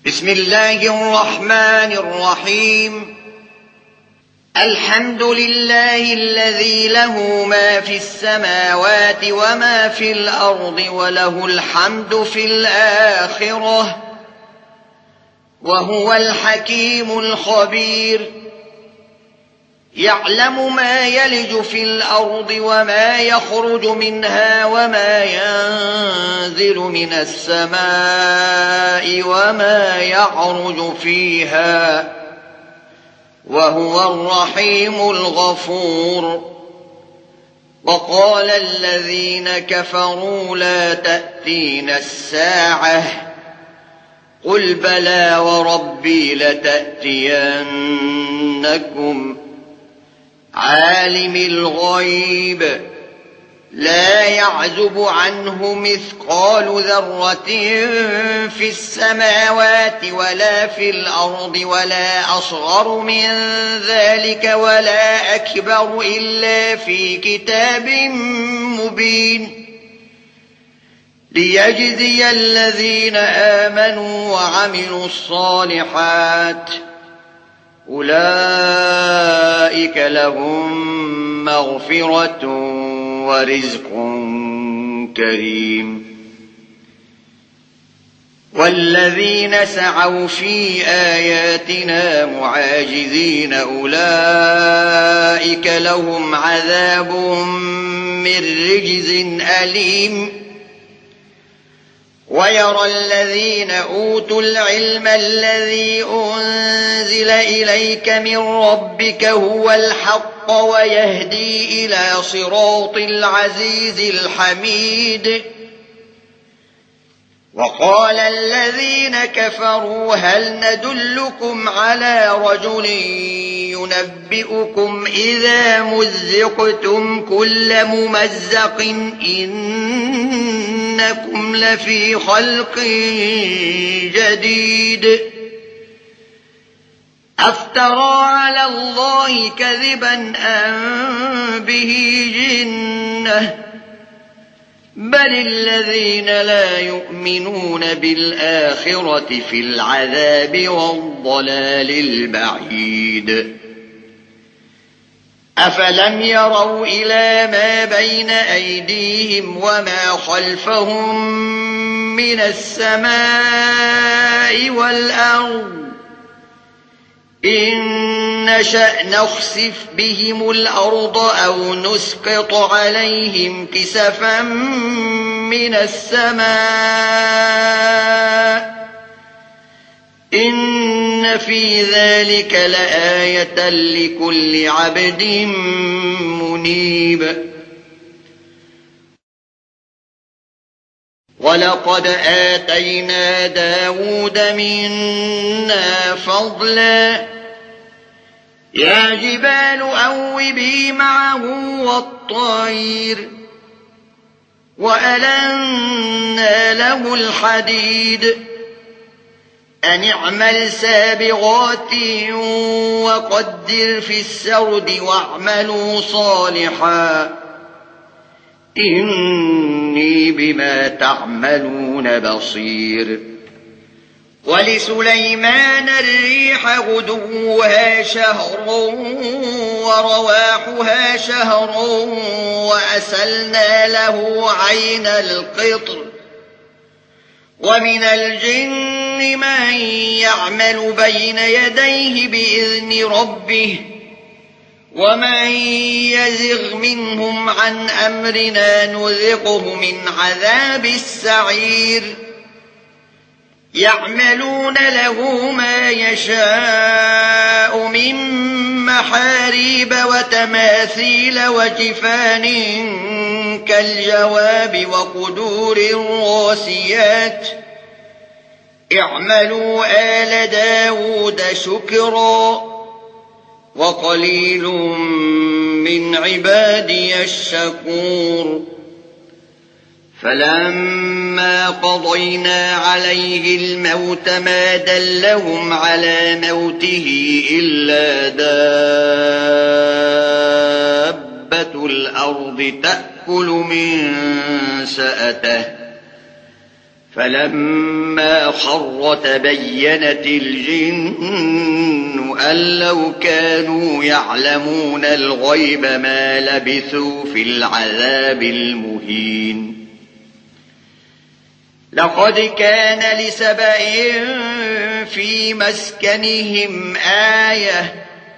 بسم الله الرحمن الرحيم. الحمد لله الذي له ما في السماوات وما في الأرض وله الحمد في الآخرة وهو الحكيم الخبير. يعلم ما يلج في الأرض وما يخرج منها وما ينزل من السماء وما يعرج فيها وهو الرحيم الغفور. وقال الذين كفروا لا تأتينا الساعة قل بلى وربي لتأتينكم عالم الغيب لا يعزب عنه مثقال ذرة في السماوات ولا في الأرض ولا أصغر من ذلك ولا أكبر إلا في كتاب مبين ليجزي الذين آمنوا وعملوا الصالحات أولئك لهم مغفرة ورزق كريم. والذين سعوا في آياتنا معاجزين أولئك لهم عذاب من رجز أليم. ويرى الذين أوتوا العلم الذي أنزل إليك من ربك هو الحق ويهدي إلى صراط العزيز الحميد. وقال الذين كفروا هل ندلكم على رجل ينبئكم إذا مزقتم كل ممزق إنكم لفي خلق جديد أفترى على الله كذبا أم به جنة بل الذين لا يؤمنون بالآخرة في العذاب والضلال البعيد. أفلم يروا إلى ما بين أيديهم وما خلفهم من السماء والأرض إن نشأ نخسف بهم الأرض أو نسقط عليهم كسفا من السماء إن في ذلك لآية لكل عبد منيب. ولقد آتينا داود منا فضلا يا جبال أوبي معه والطير وألنا له الحديد أن اعمل سابغات وقدر في السرد واعملوا صالحا إني بما تعملون بصير. ولسليمان الريح غدوها شهر ورواحها شهر وأسلنا له عين القطر ومن الجن من يعمل بين يديه بإذن ربه ومن يزغ منهم عن أمرنا نذقه من عذاب السعير. يعملون له ما يشاء من محاريب وتماثيل وجفان كالجواب وقدور الراسيات اعملوا آل داود شكرا وقليل من عبادي الشكور. فلما قضينا عليه الموت ما دلهم على موته إلا دابة الأرض تأكل من سأته فلما خر تبينت الجن أن لو كانوا يعلمون الغيب ما لبثوا في العذاب المهين. لقد كان لسبإ في مسكنهم آية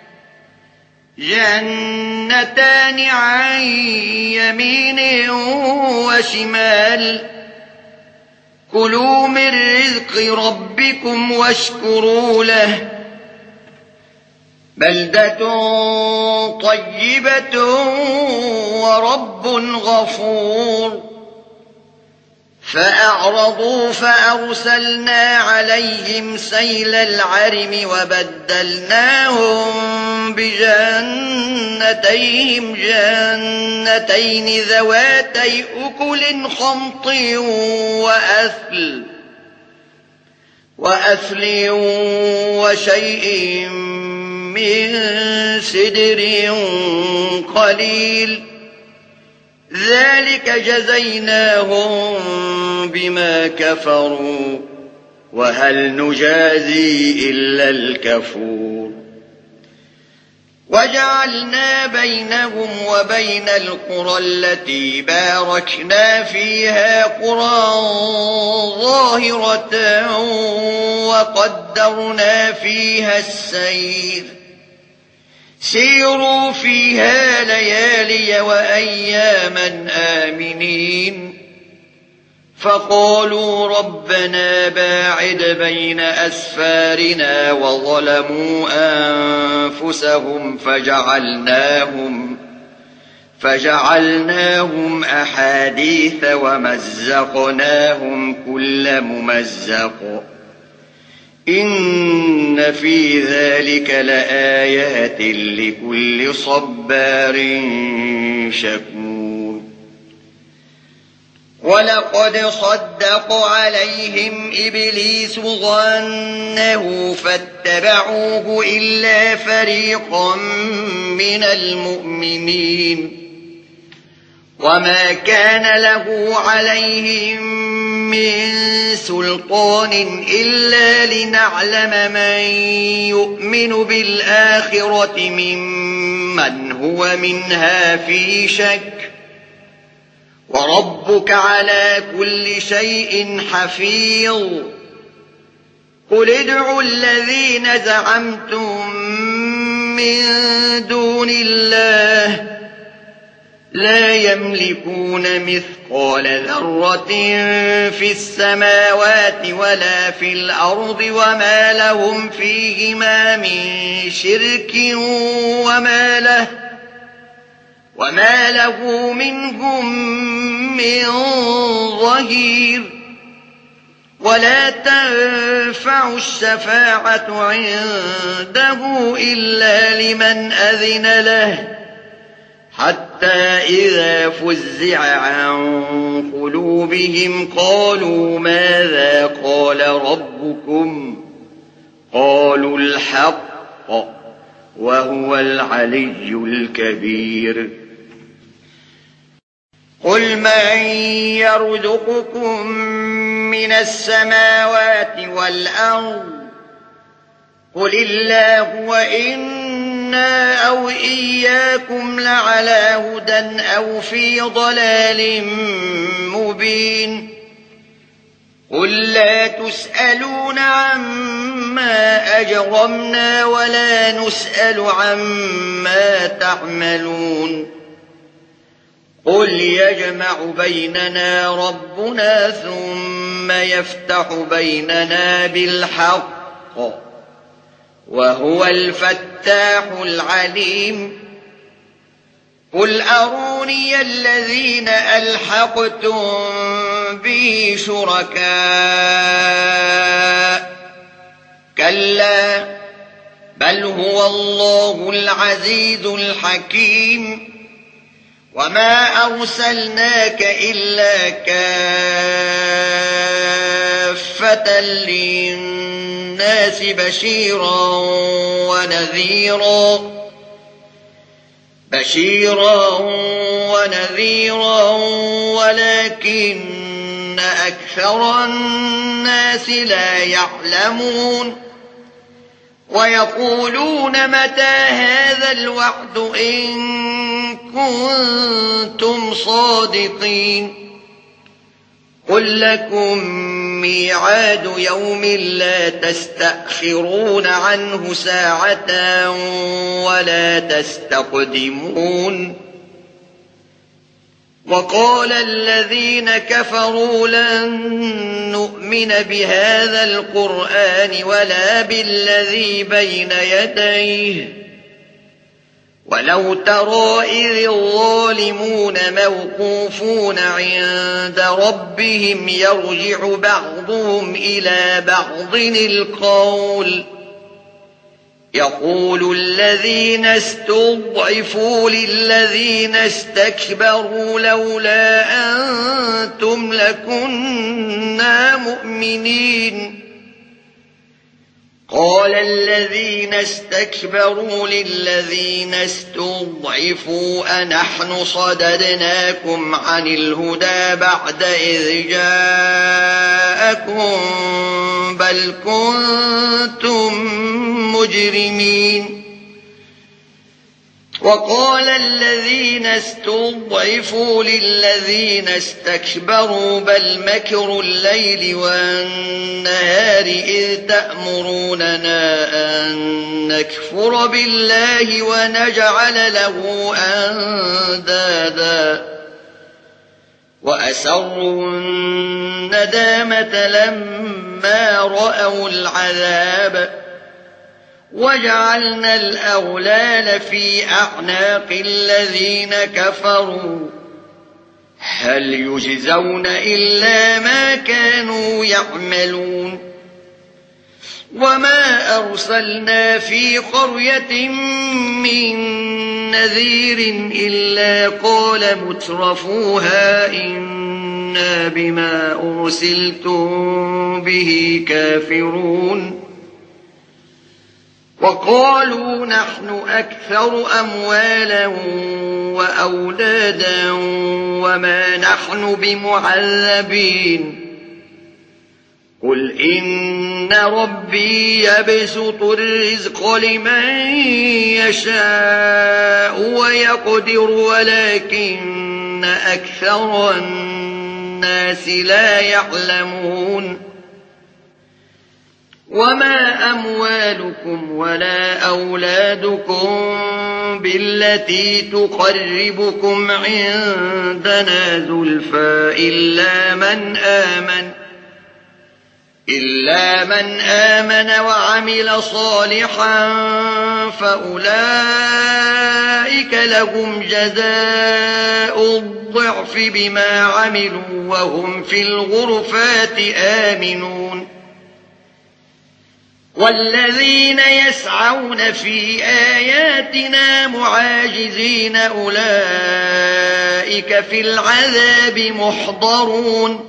جنتان عن يمين وشمال كلوا من رزق ربكم واشكروا له بلدة طيبة ورب غفور. فأعرضوا فأرسلنا عليهم سيل العرم وبدلناهم بجنتيهم جنتين ذواتي أكل خمط وأثل وشيء من سدر قليل ذلك جزيناهم بما كفروا وهل نجازي إلا الكفور. وجعلنا بينهم وبين القرى التي باركنا فيها قرى ظاهرة وقدرنا فيها السير سيروا فيها ليالي وأياما آمنين. فقالوا ربنا باعد بين أسفارنا وظلموا أنفسهم فجعلناهم أحاديث ومزقناهم كل ممزق إن في ذلك لآيات لكل صبار شكور. ولقد صدق عليهم إبليس ظنه فاتبعوه إلا فريقا من المؤمنين وما كان له عليهم من سلطان إلا لنعلم من يؤمن بالآخرة ممن هو منها في شك وربك على كل شيء حفيظ. قل ادعوا الذين زعمتم من دون الله لا يملكون مثقال ذرة في السماوات ولا في الأرض وما لهم فيهما من شرك وما له منهم من ظهير. ولا تنفع الشفاعة عنده إلا لمن أذن له حتى إذا فزع عن قلوبهم قالوا ماذا قال ربكم قالوا الحق وهو العلي الكبير. قل من يرزقكم من السماوات والأرض قل الله وإنا أو إياكم لعلى هدى أو في ضلال مبين. قل لا تسألون عما أجرمنا ولا نسأل عما تعملون. قل يجمع بيننا ربنا ثم يفتح بيننا بالحق وهو الفتاح العليم. قل أروني الذين ألحقتم به شركاء كلا بل هو الله العزيز الحكيم. وما أرسلناك إلا كافة للناس بشيرا ونذيرا ولكن أكثر الناس لا يعلمون ويقولون متى هذا الوعد إن كنتم صادقين قل لكم ميعاد يوم لا تستأخرون عنه ساعة ولا تستقدمون وقال الذين كفروا لن نؤمن بهذا القرآن ولا بالذي بين يديه ولو ترى إذ الظالمون موقوفون عند ربهم يرجع بعضهم إلى بعض القول يقول الذين استضعفوا للذين استكبروا لولا أنتم لكنا مؤمنين قال الذين استكبروا للذين استضعفوا أنحن صددناكم عن الهدى بعد إذ جاءكم بل كنتم مجرمين وقال الذين استضعفوا للذين استكبروا بل مكروا الليل والنهار إذ تأمروننا أن نكفر بالله ونجعل له أندادا وأسروا الندامة لما رأوا العذاب وجعلنا الأغلال في أعناق الذين كفروا هل يجزون إلا ما كانوا يعملون وما أرسلنا في قرية من نذير إلا قال مترفوها إنا بما أرسلتم به كافرون وقالوا نحن أكثر أموالا وأولادا وما نحن بمعذبين قل إن ربي يبسط الرزق لمن يشاء ويقدر ولكن أكثر الناس لا يعلمون وما أموالكم ولا أولادكم بالتي تقربكم عندنا زلفى إلا من آمن وعمل صالحا فأولئك لهم جزاء الضعف بما عملوا وهم في الغرفات آمنون والذين يسعون في آياتنا معاجزين أولئك في العذاب محضرون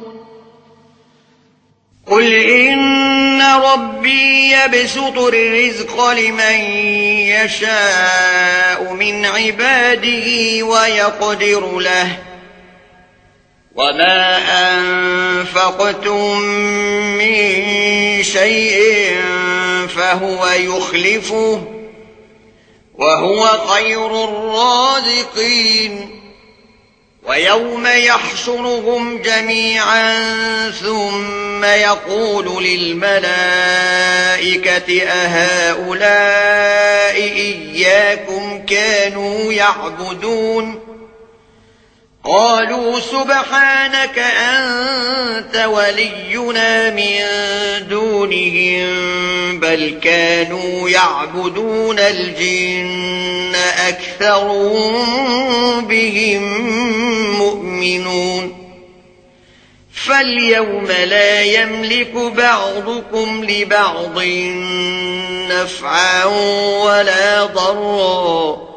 قل إن ربي يبسط الرزق لمن يشاء من عباده ويقدر له وما أنفقتم من شيء فهو يخلفه وهو خير الرازقين ويوم يحشرهم جميعا ثم يقول للملائكة أهؤلاء إياكم كانوا يعبدون قالوا سبحانك أنت ولينا من دونهم بل كانوا يعبدون الجن أكثرهم بهم مؤمنون فاليوم لا يملك بعضكم لبعض نفعا ولا ضرا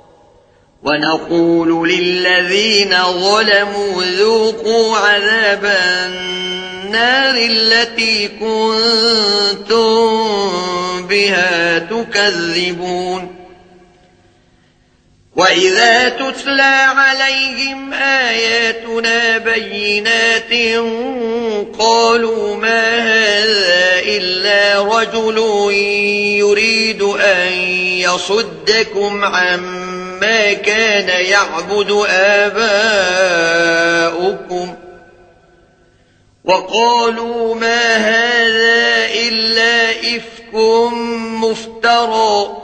ونقول للذين ظلموا ذوقوا عذاب النار التي كنتم بها تكذبون وإذا تتلى عليهم آياتنا بينات قالوا ما هذا إلا رجل يريد أن يصدكم عما كان يعبد آباؤكم وقالوا ما هذا إلا إفك مفترى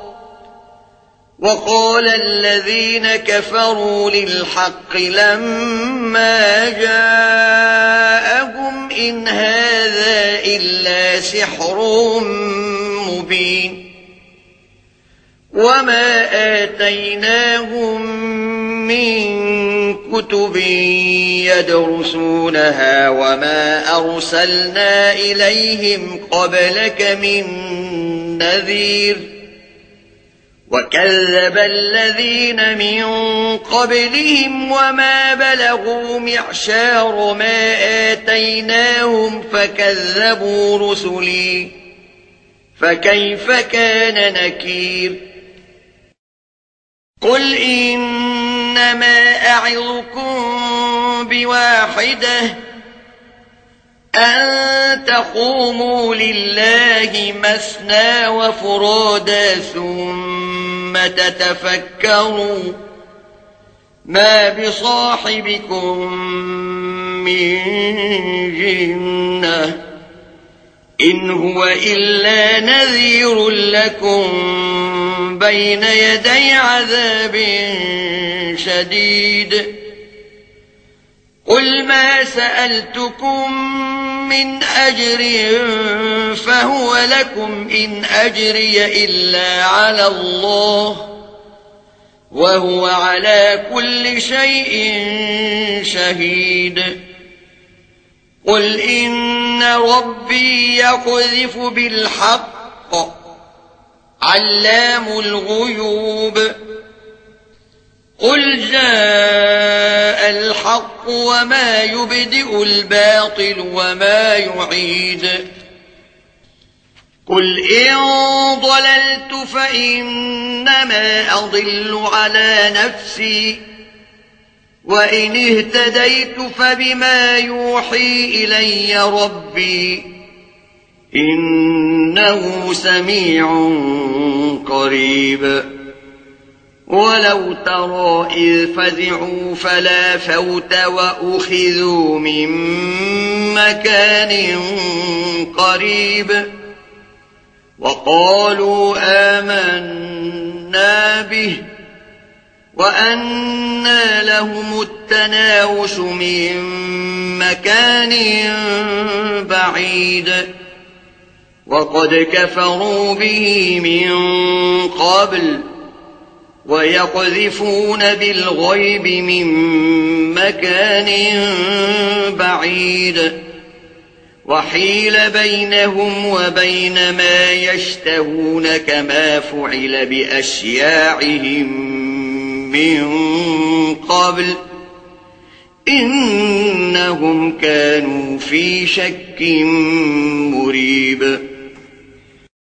وقال الذين كفروا للحق لما جاءهم إن هذا إلا سحر مبين وما آتيناهم من كتب يدرسونها وما أرسلنا إليهم قبلك من نذير وكذب الذين من قبلهم وما بلغوا معشار ما آتيناهم فكذبوا رسلي فكيف كان نكير قل إنما أعظكم بواحدة أن تقوموا لله مثنى وفرادا ثم تتفكروا ما بصاحبكم من جنة إن هو إلا نذير لكم بين يدي عذاب شديد قل ما سألتكم من أجر فهو لكم إن أجري إلا على الله وهو على كل شيء شهيد قل إن ربي يقذف بالحق علام الغيوب قل جاء الحق وما يبدئ الباطل وما يعيد قل إن ضللت فإنما أضل على نفسي وإن اهتديت فبما يوحي إلي ربي إنه سميع قريب ولو ترى إذ فزعوا فلا فوت وأخذوا من مكان قريب وقالوا آمنا به وأنى لهم التناوش من مكان بعيد وقد كفروا به من قبل ويقذفون بالغيب من مكان بعيد وحيل بينهم وبين ما يشتهون كما فعل بأشياعهم من قبل إنهم كانوا في شك مريب